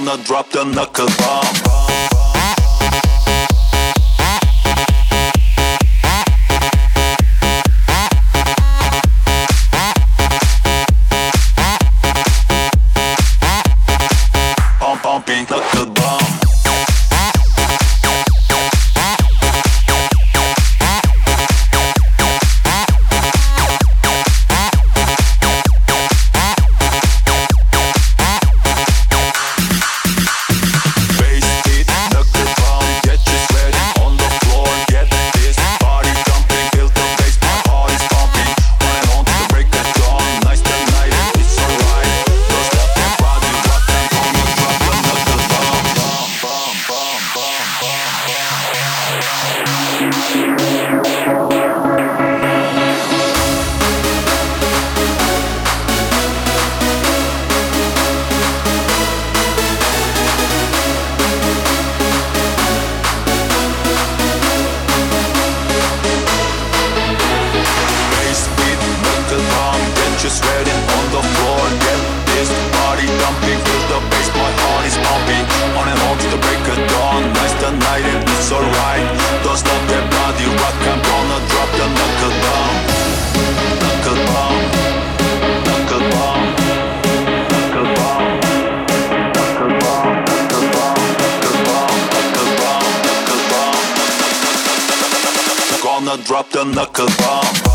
gonna drop the knuckle bomb. Pumping knuckle bomb. Sweating on the floor, get this body dumping, feel the bass, my heart is pumping, on and on to the break of dawn, nice the night and it's alright, don't stop that body rock, I'm gonna drop the knuckle bomb, knuckle bomb, knuckle bomb, knuckle bomb, knuckle bomb, knuckle bomb, knuckle bomb, knuckle bomb, knuckle bomb, gonna drop the knuckle bomb.